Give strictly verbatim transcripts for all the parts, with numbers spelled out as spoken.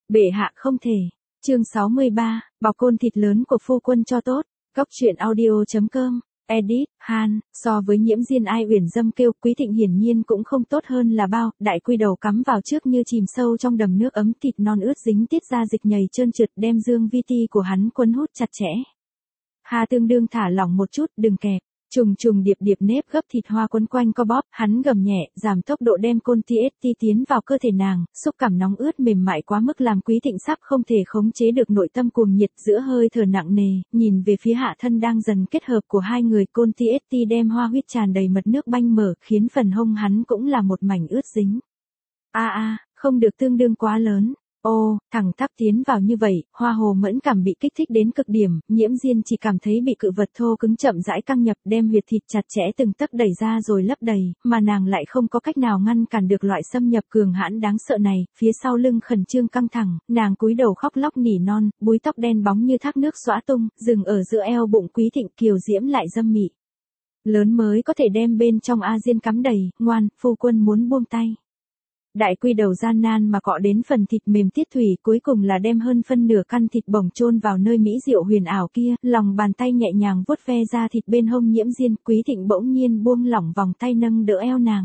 Bệ hạ không thể. Chương sáu mươi ba, bọc côn thịt lớn của phu quân cho tốt. Góc truyện audio chấm com. Edit, Han, so với Nhiễm Diên ai uyển dâm kêu, Quý Thịnh hiển nhiên cũng không tốt hơn là bao, đại quy đầu cắm vào trước như chìm sâu trong đầm nước ấm, thịt non ướt dính tiết ra dịch nhầy trơn trượt, đem dương vi ti của hắn quấn hút chặt chẽ. Hà tương đương thả lỏng một chút, đừng kẹp. Trùng trùng điệp điệp nếp gấp thịt hoa quấn quanh co bóp, hắn gầm nhẹ, giảm tốc độ đem côn tê ét tê tiến vào cơ thể nàng, xúc cảm nóng ướt mềm mại quá mức làm Quý Thịnh sắp không thể khống chế được nội tâm cuồng nhiệt giữa hơi thở nặng nề, nhìn về phía hạ thân đang dần kết hợp của hai người, côn tê ét tê đem hoa huyết tràn đầy mật nước banh mở, khiến phần hông hắn cũng là một mảnh ướt dính. A a, không được tương đương quá lớn. Ô, thẳng tắp tiến vào như vậy, Hoa Hồ mẫn cảm bị kích thích đến cực điểm, Nhiễm Diên chỉ cảm thấy bị cự vật thô cứng chậm rãi căng nhập, đem huyệt thịt chặt chẽ từng tấc đẩy ra rồi lấp đầy, mà nàng lại không có cách nào ngăn cản được loại xâm nhập cường hãn đáng sợ này, phía sau lưng khẩn trương căng thẳng, nàng cúi đầu khóc lóc nỉ non, búi tóc đen bóng như thác nước xõa tung, dừng ở giữa eo bụng Quý Thịnh, kiều diễm lại dâm mị. Lớn mới có thể đem bên trong A Diên cắm đầy, ngoan, phu quân muốn buông tay. Đại quy đầu gian nan mà cọ đến phần thịt mềm tiết thủy, cuối cùng là đem hơn phân nửa căn thịt bổng chôn vào nơi mỹ diệu huyền ảo kia, lòng bàn tay nhẹ nhàng vuốt ve ra thịt bên hông Nhiễm Diên, Quý Thịnh bỗng nhiên buông lỏng vòng tay nâng đỡ eo nàng.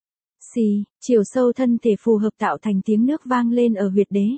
Xì, chiều sâu thân thể phù hợp tạo thành tiếng nước vang lên ở huyệt đế.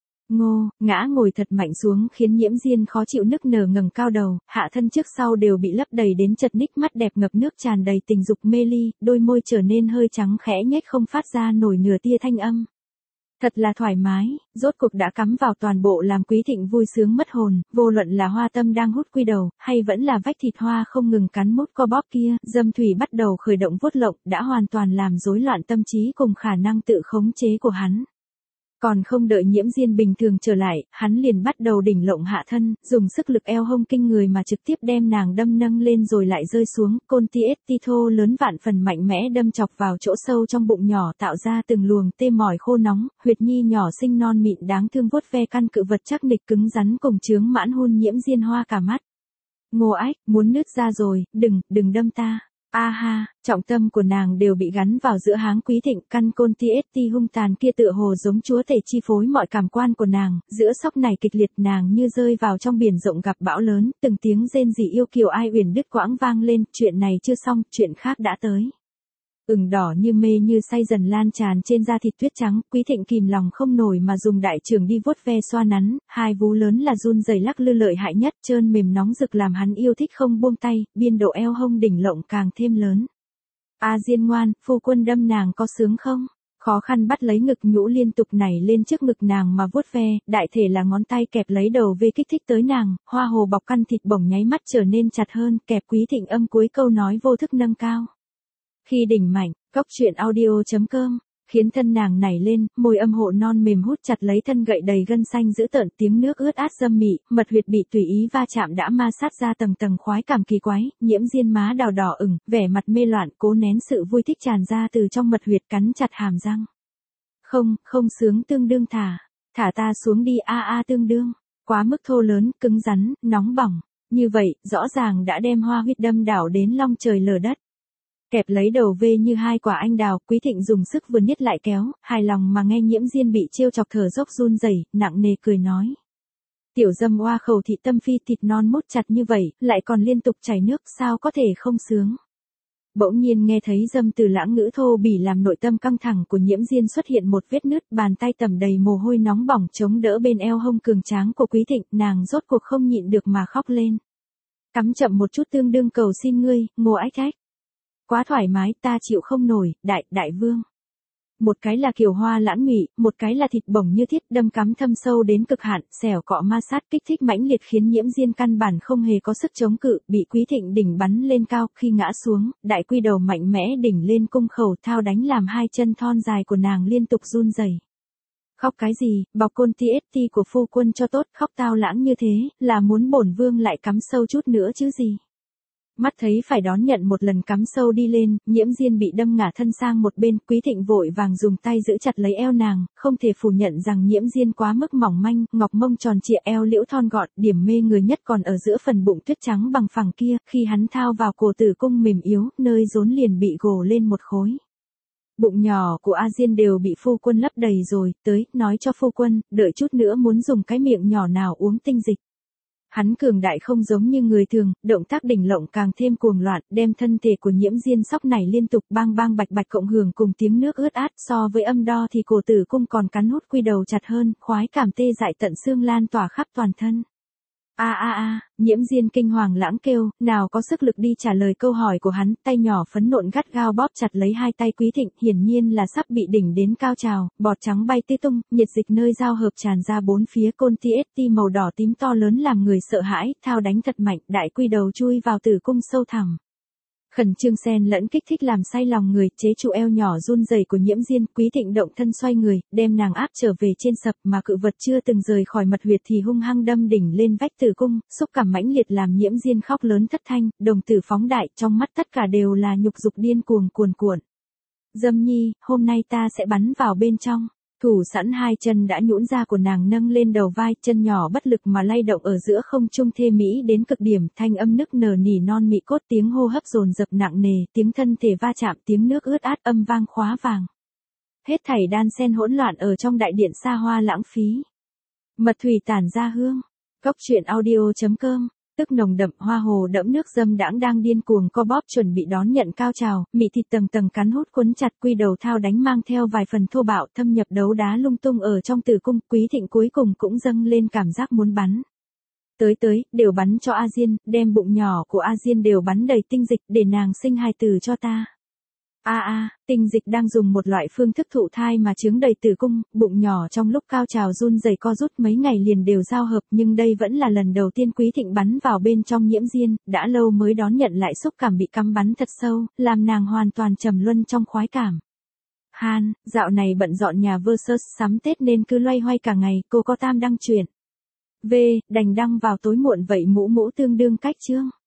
Ngô, ngã ngồi thật mạnh xuống khiến Nhiễm Diên khó chịu nức nở ngẩng cao đầu, hạ thân trước sau đều bị lấp đầy đến chật ních, mắt đẹp ngập nước tràn đầy tình dục mê ly, đôi môi trở nên hơi trắng khẽ nhếch không phát ra nổi nửa tia thanh âm. Thật là thoải mái, rốt cục đã cắm vào toàn bộ làm Quý Thịnh vui sướng mất hồn, vô luận là hoa tâm đang hút quy đầu, hay vẫn là vách thịt hoa không ngừng cắn mút co bóp kia, dâm thủy bắt đầu khởi động vuốt lộng, đã hoàn toàn làm rối loạn tâm trí cùng khả năng tự khống chế của hắn. Còn không đợi Nhiễm Diên bình thường trở lại, hắn liền bắt đầu đỉnh lộng hạ thân, dùng sức lực eo hông kinh người mà trực tiếp đem nàng đâm nâng lên rồi lại rơi xuống, côn tê ét tê thô lớn vạn phần mạnh mẽ đâm chọc vào chỗ sâu trong bụng nhỏ, tạo ra từng luồng tê mỏi khô nóng, huyệt nhi nhỏ xinh non mịn đáng thương vuốt ve căn cự vật chắc nịch cứng rắn cùng chướng mãn hun Nhiễm Diên hoa cả mắt. Ngô ách, muốn nứt ra rồi, đừng, đừng đâm ta. A ha, trọng tâm của nàng đều bị gắn vào giữa háng Quý Thịnh, căn côn tê ét tê hung tàn kia tựa hồ giống chúa tể chi phối mọi cảm quan của nàng, giữa sóc này kịch liệt nàng như rơi vào trong biển rộng gặp bão lớn, từng tiếng rên rỉ yêu kiều ai uyển đứt quãng vang lên, chuyện này chưa xong, chuyện khác đã tới. Ửng đỏ như mê như say dần lan tràn trên da thịt tuyết trắng, Quý Thịnh kìm lòng không nổi mà dùng đại trường đi vuốt ve xoa nắn, hai vú lớn là run rẩy lắc lư lợi hại nhất, trơn mềm nóng rực làm hắn yêu thích không buông tay, biên độ eo hông đỉnh lộng càng thêm lớn. A Diên ngoan, phu quân đâm nàng có sướng không? Khó khăn bắt lấy ngực nhũ liên tục nảy lên trước ngực nàng mà vuốt ve, đại thể là ngón tay kẹp lấy đầu về kích thích tới nàng, Hoa Hồ bọc căn thịt bổng nháy mắt trở nên chặt hơn, kẹp Quý Thịnh âm cuối câu nói vô thức nâng cao. Khi đỉnh mạnh, góc truyện audio chấm com, khiến thân nàng nảy lên, môi âm hộ non mềm hút chặt lấy thân gậy đầy gân xanh giữ tợn, tiếng nước ướt át dâm mị, mật huyệt bị tùy ý va chạm đã ma sát ra tầng tầng khoái cảm kỳ quái, Nhiễm Diên má đào đỏ ửng, vẻ mặt mê loạn, cố nén sự vui thích tràn ra từ trong mật huyệt, cắn chặt hàm răng. Không, không sướng tương đương thả, thả ta xuống đi a a tương đương, quá mức thô lớn, cứng rắn, nóng bỏng, như vậy, rõ ràng đã đem hoa huyết đâm đảo đến long trời lở đất. Kẹp lấy đầu vê như hai quả anh đào, Quý Thịnh dùng sức vừa niết lại kéo, hài lòng mà nghe Nhiễm Diên bị trêu chọc thở dốc run rẩy, nặng nề cười nói. Tiểu dâm oa khẩu thị tâm phi, thịt non mút chặt như vậy, lại còn liên tục chảy nước, sao có thể không sướng. Bỗng nhiên nghe thấy dâm từ lãng ngữ thô bỉ làm nội tâm căng thẳng của Nhiễm Diên xuất hiện một vết nứt, bàn tay tẩm đầy mồ hôi nóng bỏng chống đỡ bên eo hông cường tráng của Quý Thịnh, nàng rốt cuộc không nhịn được mà khóc lên. Cắm chậm một chút tương đương cầu xin ngươi, Ngô ách ách. Quá thoải mái, ta chịu không nổi, đại, đại vương. Một cái là kiều hoa lãng mị, một cái là thịt bổng như thiết, đâm cắm thâm sâu đến cực hạn, xẻo cọ ma sát kích thích mãnh liệt khiến Nhiễm Diên căn bản không hề có sức chống cự, bị Quý Thịnh đỉnh bắn lên cao, khi ngã xuống, đại quy đầu mạnh mẽ đỉnh lên cung khẩu thao đánh làm hai chân thon dài của nàng liên tục run rẩy. Khóc cái gì, bọc côn tê ét tê của phu quân cho tốt, khóc tao lãng như thế, là muốn bổn vương lại cắm sâu chút nữa chứ gì. Mắt thấy phải đón nhận một lần cắm sâu đi lên, Nhiễm Diên bị đâm ngả thân sang một bên, Quý Thịnh vội vàng dùng tay giữ chặt lấy eo nàng, không thể phủ nhận rằng Nhiễm Diên quá mức mỏng manh, ngọc mông tròn trịa eo liễu thon gọn, điểm mê người nhất còn ở giữa phần bụng tuyết trắng bằng phẳng kia, khi hắn thao vào cổ tử cung mềm yếu, nơi rốn liền bị gồ lên một khối. Bụng nhỏ của A Diên đều bị phu quân lấp đầy rồi, tới, nói cho phu quân, đợi chút nữa muốn dùng cái miệng nhỏ nào uống tinh dịch. Hắn cường đại không giống như người thường, động tác đỉnh lộng càng thêm cuồng loạn, đem thân thể của Nhiễm Diên sóc này liên tục bang bang bạch bạch cộng hưởng cùng tiếng nước ướt át, so với âm đo thì cổ tử cung còn cắn hút quy đầu chặt hơn, khoái cảm tê dại tận xương lan tỏa khắp toàn thân. A a a, Nhiễm Diên kinh hoàng lãng kêu, nào có sức lực đi trả lời câu hỏi của hắn, tay nhỏ phấn nộn gắt gao bóp chặt lấy hai tay Quý Thịnh, hiển nhiên là sắp bị đỉnh đến cao trào, bọt trắng bay tê tung, nhiệt dịch nơi giao hợp tràn ra bốn phía, côn tê ét tê màu đỏ tím to lớn làm người sợ hãi, thao đánh thật mạnh, đại quy đầu chui vào tử cung sâu thẳm. Khẩn trương xen lẫn kích thích làm say lòng người, chế trụ eo nhỏ run rẩy của Nhiễm Diên, Quý Thịnh động thân xoay người, đem nàng áp trở về trên sập, mà cự vật chưa từng rời khỏi mật huyệt thì hung hăng đâm đỉnh lên vách tử cung, xúc cảm mãnh liệt làm Nhiễm Diên khóc lớn thất thanh, đồng tử phóng đại, trong mắt tất cả đều là nhục dục điên cuồng cuồn cuộn. Dâm nhi, hôm nay ta sẽ bắn vào bên trong. Thủ sẵn hai chân đã nhũn ra của nàng nâng lên đầu vai, chân nhỏ bất lực mà lay động ở giữa không trung thê mỹ đến cực điểm, thanh âm nức nở nỉ non mị cốt, tiếng hô hấp dồn dập nặng nề, tiếng thân thể va chạm, tiếng nước ướt át âm vang khóa vàng. Hết thảy đan xen hỗn loạn ở trong đại điện xa hoa lãng phí. Mật thủy tản ra hương. Cốc truyện audio chấm com. Tức nồng đậm hoa hồ đẫm nước dâm đãng đang điên cuồng co bóp chuẩn bị đón nhận cao trào, mị thịt tầng tầng cắn hút cuốn chặt, quy đầu thao đánh mang theo vài phần thô bạo, thâm nhập đấu đá lung tung ở trong tử cung, Quý Thịnh cuối cùng cũng dâng lên cảm giác muốn bắn. Tới tới, đều bắn cho A Diên, đem bụng nhỏ của A Diên đều bắn đầy tinh dịch để nàng sinh hài tử cho ta. A a, tinh dịch đang dùng một loại phương thức thụ thai mà chướng đầy tử cung, bụng nhỏ trong lúc cao trào run rẩy co rút mấy ngày liền đều giao hợp, nhưng đây vẫn là lần đầu tiên Quý Thịnh bắn vào bên trong Nhiễm Diên, đã lâu mới đón nhận lại xúc cảm bị cắm bắn thật sâu, làm nàng hoàn toàn trầm luân trong khoái cảm. Han, dạo này bận dọn nhà versus sắm Tết nên cứ loay hoay cả ngày, cô có tam đăng truyện. V, đành đăng vào tối muộn vậy mũ mũ tương đương cách chương.